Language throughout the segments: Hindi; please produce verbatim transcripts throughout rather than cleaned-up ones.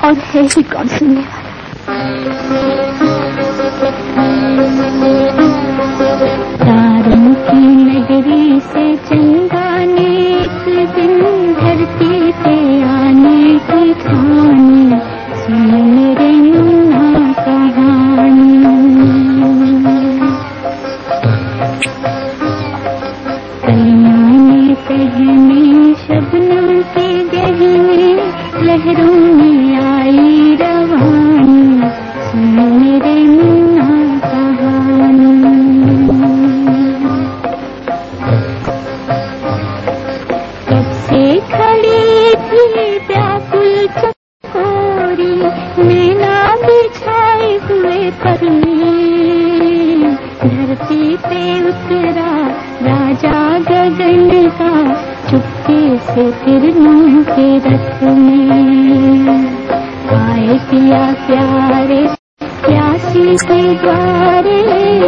और है ही कौन सुनने वाला। तारों की नगरी से चंदा ने एक दिन धरती पे आने की ठानी, सुन मेरे मुन्ना कहानी। कलियों में पहने शबनम के गहने, लहरों में आई रवानी, सुन मेरे मुन्ना कहानी। कब से खड़ी थी व्याकुल चकोरी, नैना बिछाए हुए परने, धरती पे उतरा राजा गगन का, चुपके से फिर नूह के रथ में। आए पिया प्यारे प्यासी के द्वारे,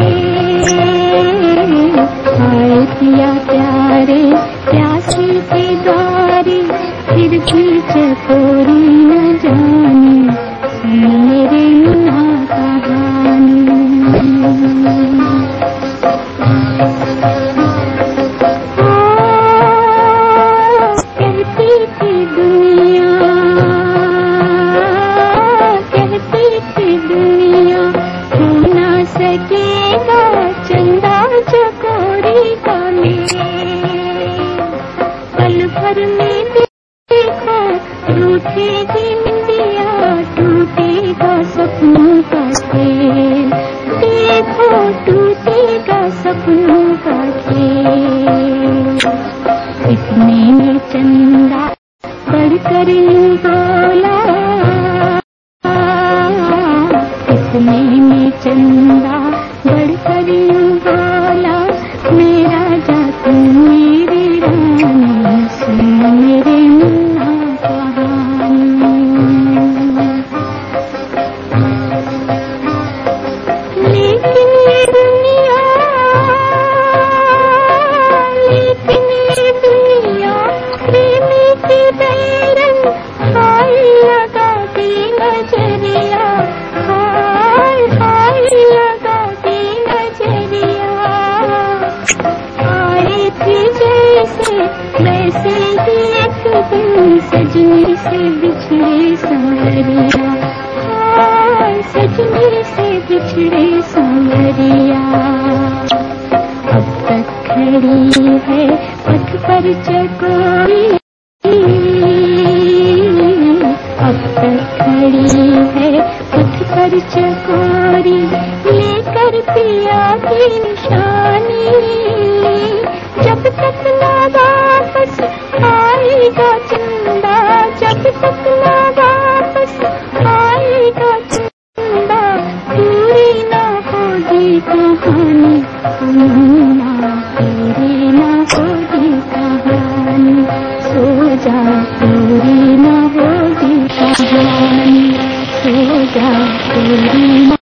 आए पिया प्यारे प्यासी के द्वारे, फिर भी चकोरी न जानी, सुन मेरे मुन्ना कहानी। कहती थी दुनिया, कहती थी दुनिया, हो ना सकेगा चंदा चकोरी का मेल। पल भर में देखो रूठेगी निंदिया, टूटेगा सपनों का खेल, देखो टूटेगा सपनों का खेल। इतने में चंदा बढ़कर यूं बोला, इतने में चंदा बढ़कर यूं बोला, मेरा जा तू मेरी रानी, सुन मेरे मुन्ना कहानी। लेकिन ये दुनिया, लेकिन ये दुनिया प्रेमी की बैरन, हाय लगा दी नजरिया, हाय हाय लगा दी नजरिया। आए थे जैसे वैसे ही एक दिन, सजनी से बिछड़े सांवरिया, हाय सजनी से बिछड़े सांवरिया। अब तक खड़ी है पथ पर चकोरी, अब तक खड़ी है पथ पर चकोरी, लेकर पिया की निशानी। जब तक ना वापस आएगा चंदा, जब तक ना वापस आएगा चंदा, पूरी ना होगी कहानी, मुन्ना पूरी ना होगी कहानी। सो जा पूरी ना होगी कहानी, सो जा पूरी ना